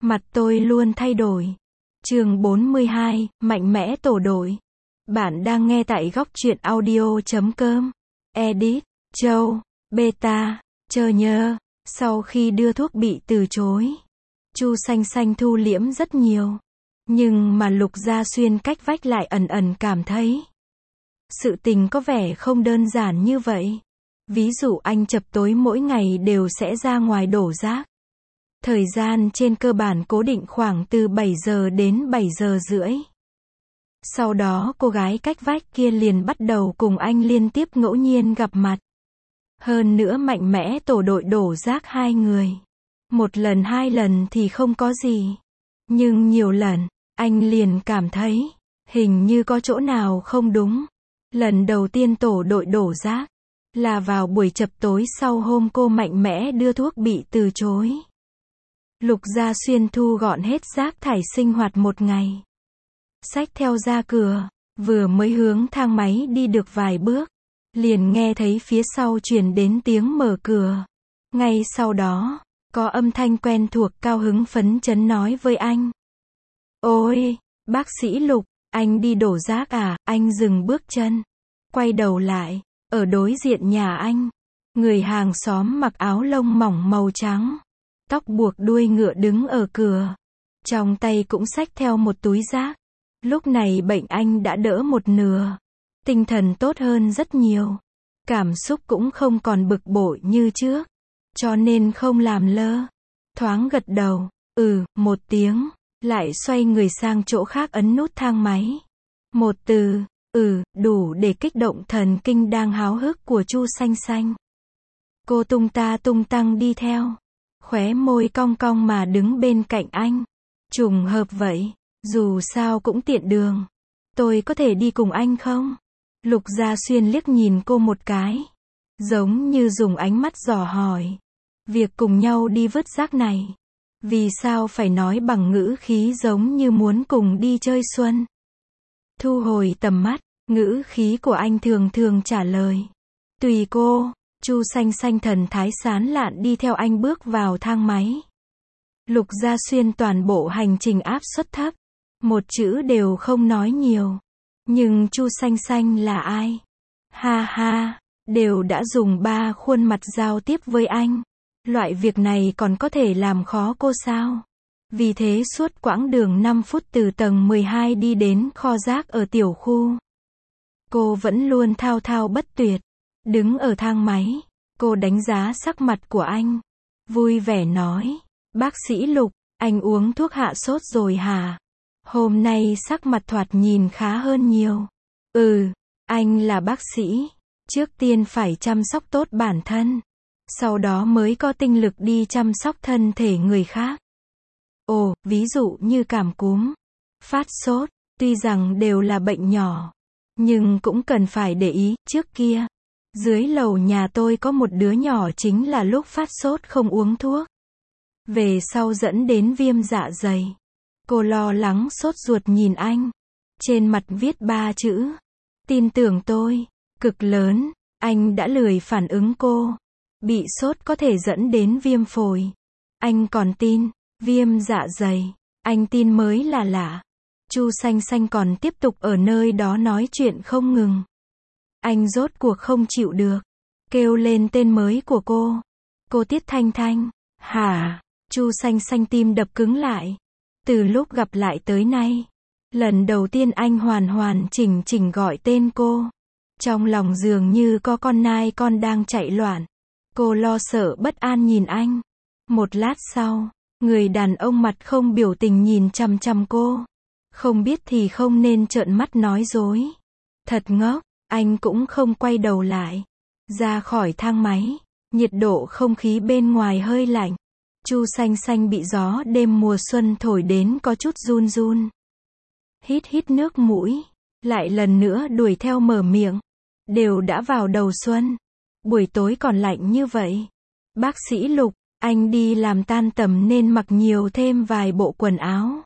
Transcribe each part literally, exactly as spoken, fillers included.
Mặt tôi luôn thay đổi. Chương bốn mươi hai, mạnh mẽ tổ đội. Bạn đang nghe tại góc truyện audio chấm com. Edit, Châu, Beta, Chơ nhơ. Sau khi đưa thuốc bị từ chối, Chu Xanh Xanh thu liễm rất nhiều. Nhưng mà Lục Gia Xuyên cách vách lại ẩn ẩn cảm thấy sự tình có vẻ không đơn giản như vậy. Ví dụ anh chập tối mỗi ngày đều sẽ ra ngoài đổ rác. Thời gian trên cơ bản cố định khoảng từ bảy giờ đến bảy giờ rưỡi. Sau đó cô gái cách vách kia liền bắt đầu cùng anh liên tiếp ngẫu nhiên gặp mặt. Hơn nữa mạnh mẽ tổ đội đổ rác hai người. Một lần hai lần thì không có gì. Nhưng nhiều lần, anh liền cảm thấy, hình như có chỗ nào không đúng. Lần đầu tiên tổ đội đổ rác, là vào buổi chập tối sau hôm cô mạnh mẽ đưa thuốc bị từ chối. Lục Gia Xuyên thu gọn hết rác thải sinh hoạt một ngày. Xách theo ra cửa, vừa mới hướng thang máy đi được vài bước, liền nghe thấy phía sau truyền đến tiếng mở cửa. Ngay sau đó, có âm thanh quen thuộc cao hứng phấn chấn nói với anh. Ôi, bác sĩ Lục, anh đi đổ rác à? Anh dừng bước chân, quay đầu lại, ở đối diện nhà anh, người hàng xóm mặc áo lông mỏng màu trắng, tóc buộc đuôi ngựa đứng ở cửa, trong tay cũng xách theo một túi rác. Lúc này bệnh anh đã đỡ một nửa, tinh thần tốt hơn rất nhiều, cảm xúc cũng không còn bực bội như trước, cho nên không làm lơ, thoáng gật đầu, ừ, một tiếng, lại xoay người sang chỗ khác ấn nút thang máy. Một từ, ừ, đủ để kích động thần kinh đang háo hức của Chu Xanh Xanh. Cô tung ta tung tăng đi theo, khóe môi cong cong mà đứng bên cạnh anh. Trùng hợp vậy, dù sao cũng tiện đường. Tôi có thể đi cùng anh không? Lục Gia Xuyên liếc nhìn cô một cái, giống như dùng ánh mắt dò hỏi. Việc cùng nhau đi vứt rác này, vì sao phải nói bằng ngữ khí giống như muốn cùng đi chơi xuân? Thu hồi tầm mắt, ngữ khí của anh thường thường trả lời. Tùy cô. Chu Xanh Xanh thần thái sán lạn đi theo anh bước vào thang máy. Lục Gia Xuyên toàn bộ hành trình áp suất thấp, một chữ đều không nói nhiều. Nhưng Chu Xanh Xanh là ai? Ha ha, đều đã dùng ba khuôn mặt giao tiếp với anh. Loại việc này còn có thể làm khó cô sao? Vì thế suốt quãng đường năm phút từ tầng mười hai đi đến kho rác ở tiểu khu, cô vẫn luôn thao thao bất tuyệt. Đứng ở thang máy, cô đánh giá sắc mặt của anh, vui vẻ nói, bác sĩ Lục, anh uống thuốc hạ sốt rồi hả? Hôm nay sắc mặt thoạt nhìn khá hơn nhiều. Ừ, anh là bác sĩ, trước tiên phải chăm sóc tốt bản thân, sau đó mới có tinh lực đi chăm sóc thân thể người khác. Ồ, ví dụ như cảm cúm, phát sốt, tuy rằng đều là bệnh nhỏ, nhưng cũng cần phải để ý. Trước kia, dưới lầu nhà tôi có một đứa nhỏ chính là lúc phát sốt không uống thuốc, về sau dẫn đến viêm dạ dày. Cô lo lắng sốt ruột nhìn anh, trên mặt viết ba chữ, tin tưởng tôi, cực lớn. Anh đã lười phản ứng cô, bị sốt có thể dẫn đến viêm phổi, anh còn tin, viêm dạ dày, anh tin mới là lạ. Chu Xanh Xanh còn tiếp tục ở nơi đó nói chuyện không ngừng. Anh rốt cuộc không chịu được, kêu lên tên mới của cô. Cô Tiết Thanh Thanh. Hả? Chu Xanh Xanh tim đập cứng lại. Từ lúc gặp lại tới nay, lần đầu tiên anh hoàn hoàn chỉnh chỉnh gọi tên cô. Trong lòng dường như có con nai con đang chạy loạn. Cô lo sợ bất an nhìn anh. Một lát sau, người đàn ông mặt không biểu tình nhìn chằm chằm cô. Không biết thì không nên trợn mắt nói dối. Thật ngốc. Anh cũng không quay đầu lại, ra khỏi thang máy. Nhiệt độ không khí bên ngoài hơi lạnh. Chu Xanh Xanh bị gió đêm mùa xuân thổi đến có chút run run. Hít hít nước mũi, lại lần nữa đuổi theo mở miệng. Đều đã vào đầu xuân, buổi tối còn lạnh như vậy. Bác sĩ Lục, anh đi làm tan tầm nên mặc nhiều thêm vài bộ quần áo,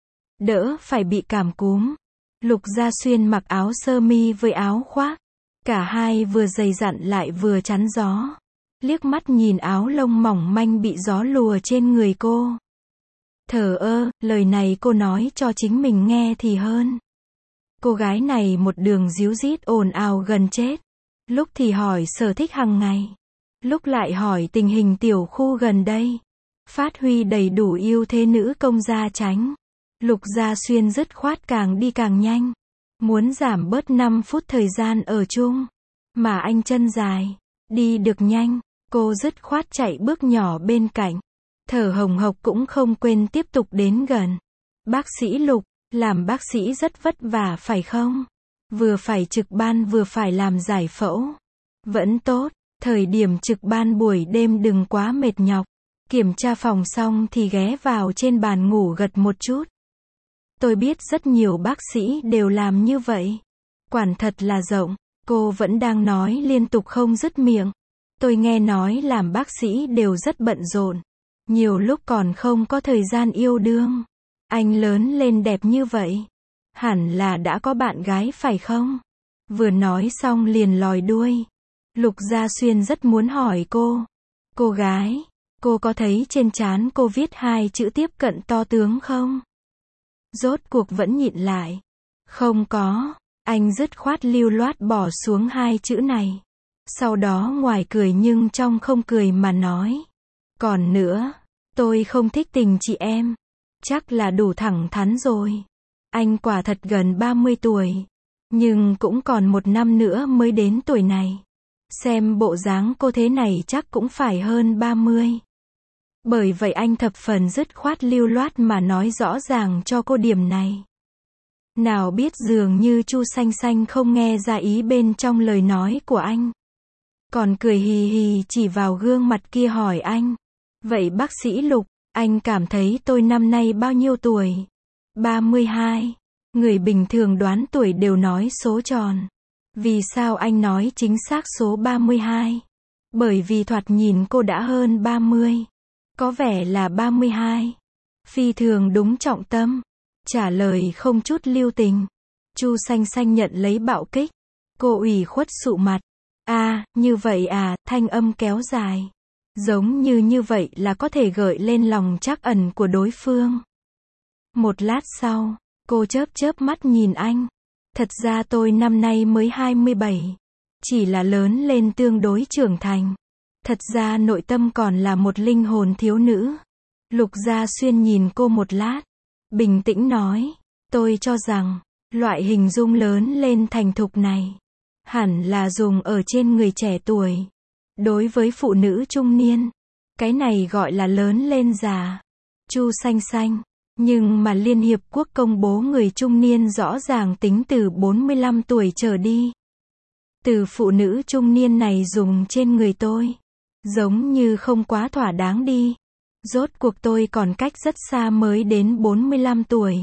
đỡ phải bị cảm cúm. Lục Gia Xuyên mặc áo sơ mi với áo khoác, cả hai vừa dày dặn lại vừa chắn gió. Liếc mắt nhìn áo lông mỏng manh bị gió lùa trên người cô, Thờ ơ, lời này cô nói cho chính mình nghe thì hơn. Cô gái này một đường díu dít ồn ào gần chết. Lúc thì hỏi sở thích hàng ngày, lúc lại hỏi tình hình tiểu khu gần đây. Phát huy đầy đủ ưu thế nữ công gia chánh. Lục Gia Xuyên dứt khoát càng đi càng nhanh. Muốn giảm bớt năm phút thời gian ở chung. Mà anh chân dài, đi được nhanh, cô dứt khoát chạy bước nhỏ bên cạnh. Thở hồng hộc cũng không quên tiếp tục đến gần. Bác sĩ Lục, làm bác sĩ rất vất vả phải không? Vừa phải trực ban vừa phải làm giải phẫu. Vẫn tốt, thời điểm trực ban buổi đêm đừng quá mệt nhọc. Kiểm tra phòng xong thì ghé vào trên bàn ngủ gật một chút. Tôi biết rất nhiều bác sĩ đều làm như vậy. Quản thật là rộng, cô vẫn đang nói liên tục không dứt miệng. Tôi nghe nói làm bác sĩ đều rất bận rộn. Nhiều lúc còn không có thời gian yêu đương. Anh lớn lên đẹp như vậy. Hẳn là đã có bạn gái phải không? Vừa nói xong liền lòi đuôi. Lục Gia Xuyên rất muốn hỏi cô. Cô gái, cô có thấy trên trán cô viết hai chữ tiếp cận to tướng không? Rốt cuộc vẫn nhịn lại. Không có. Anh dứt khoát lưu loát bỏ xuống hai chữ này. Sau đó ngoài cười nhưng trong không cười mà nói. Còn nữa, tôi không thích tình chị em. Chắc là đủ thẳng thắn rồi. Anh quả thật gần ba mươi tuổi. Nhưng cũng còn một năm nữa mới đến tuổi này. Xem bộ dáng cô thế này chắc cũng phải hơn ba mươi. Bởi vậy anh thập phần dứt khoát lưu loát mà nói rõ ràng cho cô điểm này. Nào biết dường như Chu Xanh Xanh không nghe ra ý bên trong lời nói của anh. Còn cười hì hì chỉ vào gương mặt kia hỏi anh. Vậy bác sĩ Lục, anh cảm thấy tôi năm nay bao nhiêu tuổi? ba mươi hai. Người bình thường đoán tuổi đều nói số tròn. Vì sao anh nói chính xác số ba mươi hai? Bởi vì thoạt nhìn cô đã hơn ba mươi. Có vẻ là ba mươi hai. Phi thường đúng trọng tâm. Trả lời không chút lưu tình. Chu Xanh Xanh nhận lấy bạo kích. Cô ủy khuất sụ mặt. À, như vậy à, thanh âm kéo dài. Giống như như vậy là có thể gợi lên lòng trắc ẩn của đối phương. Một lát sau, cô chớp chớp mắt nhìn anh. Thật ra tôi năm nay mới hai mươi bảy. Chỉ là lớn lên tương đối trưởng thành. Thật ra nội tâm còn là một linh hồn thiếu nữ. Lục Gia Xuyên nhìn cô một lát. Bình tĩnh nói. Tôi cho rằng, loại hình dung lớn lên thành thục này. Hẳn là dùng ở trên người trẻ tuổi. Đối với phụ nữ trung niên. Cái này gọi là lớn lên già. Chu Xanh Xanh. Nhưng mà Liên Hiệp Quốc công bố người trung niên rõ ràng tính từ bốn mươi lăm tuổi trở đi. Từ phụ nữ trung niên này dùng trên người tôi. Giống như không quá thỏa đáng đi. Rốt cuộc tôi còn cách rất xa mới đến bốn mươi lăm tuổi.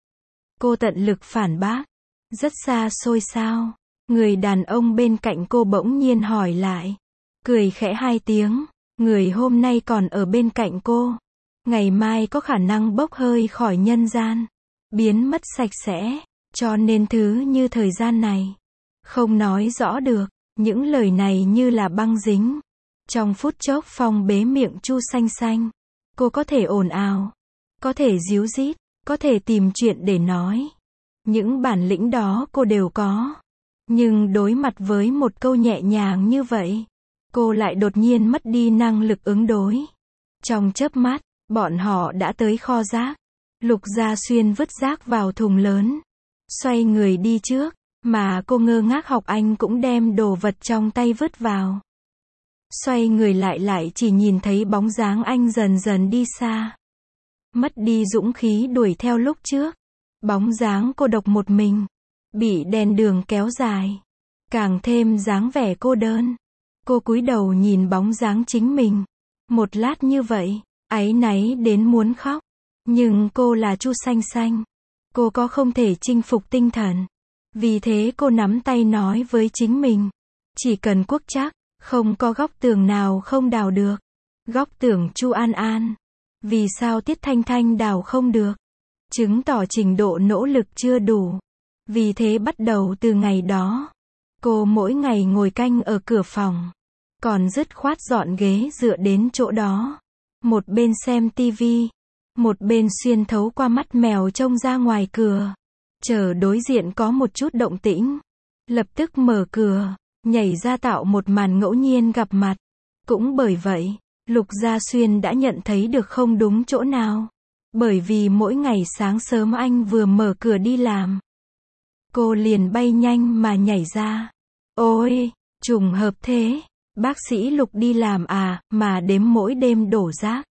Cô tận lực phản bác. Rất xa xôi sao? Người đàn ông bên cạnh cô bỗng nhiên hỏi lại. Cười khẽ hai tiếng. Người hôm nay còn ở bên cạnh cô. Ngày mai có khả năng bốc hơi khỏi nhân gian. Biến mất sạch sẽ. Cho nên thứ như thời gian này. Không nói rõ được. Những lời này như là băng dính. Trong phút chốc phong bế miệng Chu Xanh Xanh. Cô có thể ồn ào. Có thể díu dít. Có thể tìm chuyện để nói. Những bản lĩnh đó cô đều có. Nhưng đối mặt với một câu nhẹ nhàng như vậy. Cô lại đột nhiên mất đi năng lực ứng đối. Trong chớp mắt, bọn họ đã tới kho rác. Lục Gia Xuyên vứt rác vào thùng lớn. Xoay người đi trước. Mà cô ngơ ngác học anh cũng đem đồ vật trong tay vứt vào. Xoay người lại lại chỉ nhìn thấy bóng dáng anh dần dần đi xa. Mất đi dũng khí đuổi theo lúc trước. Bóng dáng cô độc một mình. Bị đèn đường kéo dài. Càng thêm dáng vẻ cô đơn. Cô cúi đầu nhìn bóng dáng chính mình. Một lát như vậy, áy náy đến muốn khóc. Nhưng cô là Chu Xanh Xanh. Cô có không thể chinh phục tinh thần. Vì thế cô nắm tay nói với chính mình. Chỉ cần quốc trắc, không có góc tường nào không đào được. Góc tường Chu An An. Vì sao Tiết Thanh Thanh đào không được? Chứng tỏ trình độ nỗ lực chưa đủ. Vì thế bắt đầu từ ngày đó. Cô mỗi ngày ngồi canh ở cửa phòng. Còn dứt khoát dọn ghế dựa đến chỗ đó. Một bên xem tivi. Một bên xuyên thấu qua mắt mèo trông ra ngoài cửa. Chờ đối diện có một chút động tĩnh. Lập tức mở cửa, nhảy ra tạo một màn ngẫu nhiên gặp mặt. Cũng bởi vậy, Lục Gia Xuyên đã nhận thấy được không đúng chỗ nào. Bởi vì mỗi ngày sáng sớm anh vừa mở cửa đi làm. Cô liền bay nhanh mà nhảy ra. Ôi, trùng hợp thế. Bác sĩ Lục đi làm à, mà đếm mỗi đêm đổ rác.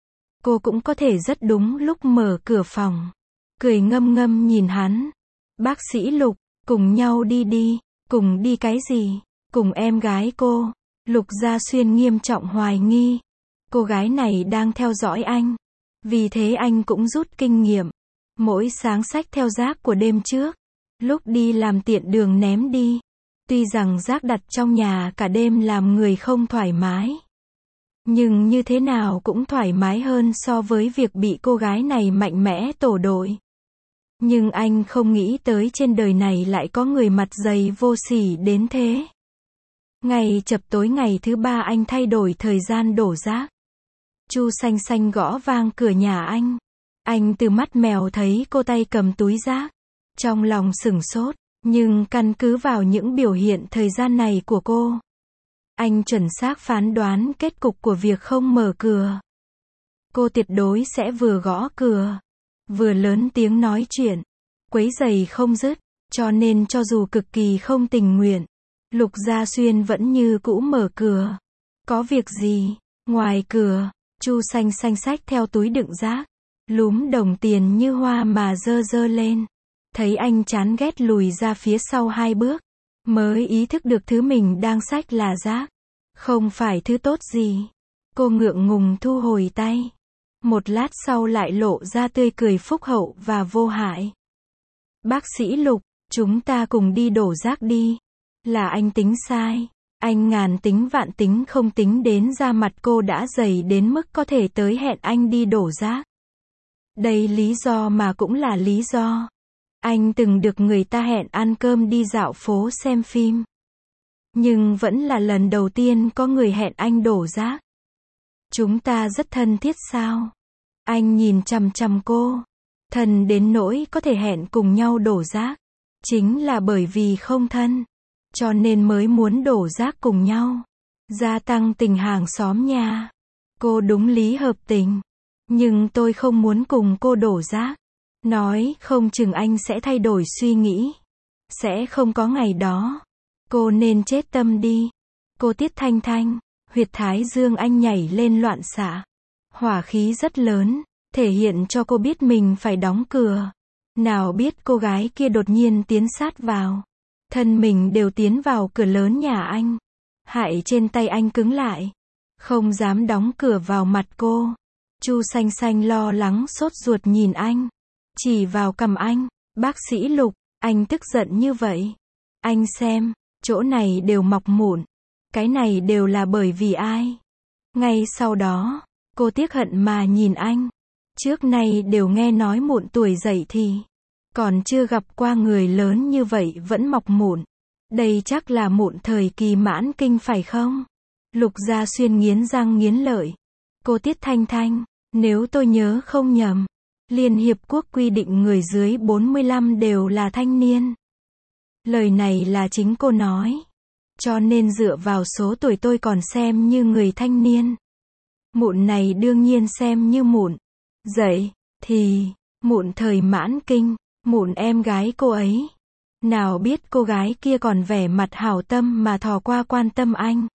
Cô cũng có thể rất đúng lúc mở cửa phòng. Cười ngâm ngâm nhìn hắn. Bác sĩ Lục, cùng nhau đi đi. Cùng đi cái gì? Cùng em gái cô. Lục Gia Xuyên nghiêm trọng hoài nghi. Cô gái này đang theo dõi anh. Vì thế anh cũng rút kinh nghiệm. Mỗi sáng xách theo rác của đêm trước. Lúc đi làm tiện đường ném đi. Tuy rằng rác đặt trong nhà cả đêm làm người không thoải mái. Nhưng như thế nào cũng thoải mái hơn so với việc bị cô gái này mạnh mẽ tổ đội. Nhưng anh không nghĩ tới trên đời này lại có người mặt dày vô sỉ đến thế. Ngày chập tối ngày thứ ba anh thay đổi thời gian đổ rác. Chu Xanh Xanh gõ vang cửa nhà anh. Anh từ mắt mèo thấy cô tay cầm túi rác. Trong lòng sửng sốt, nhưng căn cứ vào những biểu hiện thời gian này của cô, anh chuẩn xác phán đoán kết cục của việc không mở cửa. Cô tuyệt đối sẽ vừa gõ cửa, vừa lớn tiếng nói chuyện, quấy rầy không dứt, cho nên cho dù cực kỳ không tình nguyện, Lục Gia Xuyên vẫn như cũ mở cửa. Có việc gì? Ngoài cửa, Chu Xanh Xanh xách theo túi đựng rác, lúm đồng tiền như hoa mà dơ dơ lên. Thấy anh chán ghét lùi ra phía sau hai bước, mới ý thức được thứ mình đang xách là rác, không phải thứ tốt gì. Cô ngượng ngùng thu hồi tay. Một lát sau lại lộ ra tươi cười phúc hậu và vô hại. Bác sĩ Lục, chúng ta cùng đi đổ rác đi. Là anh tính sai. Anh ngàn tính vạn tính không tính đến da mặt cô đã dày đến mức có thể tới hẹn anh đi đổ rác. Đây lý do mà cũng là lý do. Anh từng được người ta hẹn ăn cơm đi dạo phố xem phim. Nhưng vẫn là lần đầu tiên có người hẹn anh đổ rác. Chúng ta rất thân thiết sao? Anh nhìn chằm chằm cô. Thân đến nỗi có thể hẹn cùng nhau đổ rác. Chính là bởi vì không thân. Cho nên mới muốn đổ rác cùng nhau. Gia tăng tình hàng xóm nhà. Cô đúng lý hợp tình. Nhưng tôi không muốn cùng cô đổ rác. Nói không chừng anh sẽ thay đổi suy nghĩ. Sẽ không có ngày đó. Cô nên chết tâm đi. Cô Tiết Thanh Thanh. Huyệt thái dương anh nhảy lên loạn xạ. Hỏa khí rất lớn. Thể hiện cho cô biết mình phải đóng cửa. Nào biết cô gái kia đột nhiên tiến sát vào. Thân mình đều tiến vào cửa lớn nhà anh. Hại trên tay anh cứng lại. Không dám đóng cửa vào mặt cô. Chu Xanh Xanh lo lắng sốt ruột nhìn anh. Chỉ vào cằm anh. Bác sĩ Lục, anh tức giận như vậy. Anh xem, chỗ này đều mọc mụn. Cái này đều là bởi vì ai? Ngay sau đó, cô tiếc hận mà nhìn anh. Trước nay đều nghe nói mụn tuổi dậy thì. Còn chưa gặp qua người lớn như vậy vẫn mọc mụn. Đây chắc là mụn thời kỳ mãn kinh phải không? Lục Gia Xuyên nghiến răng nghiến lợi. Cô Tiết Thanh Thanh, nếu tôi nhớ không nhầm, Liên Hiệp Quốc quy định người dưới bốn mươi lăm đều là thanh niên. Lời này là chính cô nói. Cho nên dựa vào số tuổi tôi còn xem như người thanh niên. Mụn này đương nhiên xem như mụn. Dậy, thì, mụn thời mãn kinh, mụn em gái cô ấy. Nào biết cô gái kia còn vẻ mặt hảo tâm mà thò qua quan tâm anh.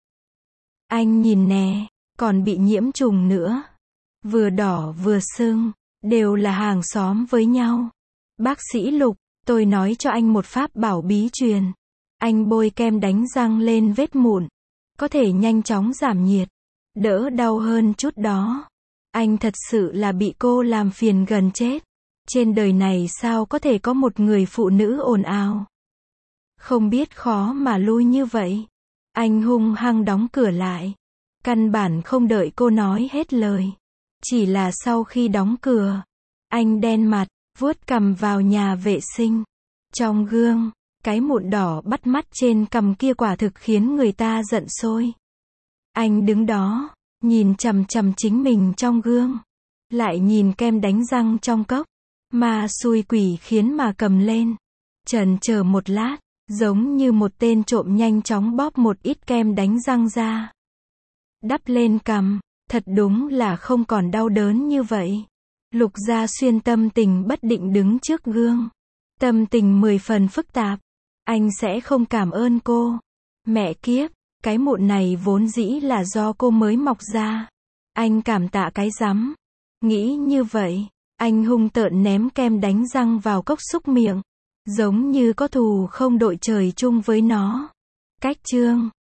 Anh nhìn nè, còn bị nhiễm trùng nữa. Vừa đỏ vừa sưng, đều là hàng xóm với nhau. Bác sĩ Lục, tôi nói cho anh một pháp bảo bí truyền. Anh bôi kem đánh răng lên vết mụn. Có thể nhanh chóng giảm nhiệt. Đỡ đau hơn chút đó. Anh thật sự là bị cô làm phiền gần chết. Trên đời này sao có thể có một người phụ nữ ồn ào. Không biết khó mà lui như vậy. Anh hung hăng đóng cửa lại. Căn bản không đợi cô nói hết lời. Chỉ là sau khi đóng cửa, anh đen mặt, vuốt cằm vào nhà vệ sinh. Trong gương, cái mụn đỏ bắt mắt trên cằm kia quả thực khiến người ta giận sôi. Anh đứng đó, nhìn chằm chằm chính mình trong gương. Lại nhìn kem đánh răng trong cốc. Ma xui quỷ khiến mà cầm lên. Chần chờ một lát, giống như một tên trộm nhanh chóng bóp một ít kem đánh răng ra. Đắp lên cằm, thật đúng là không còn đau đớn như vậy. Lục Gia Xuyên tâm tình bất định đứng trước gương. Tâm tình mười phần phức tạp. Anh sẽ không cảm ơn cô. Mẹ kiếp, cái mụn này vốn dĩ là do cô mới mọc ra. Anh cảm tạ cái rắm. Nghĩ như vậy, anh hung tợn ném kem đánh răng vào cốc súc miệng. Giống như có thù không đội trời chung với nó. Cách chương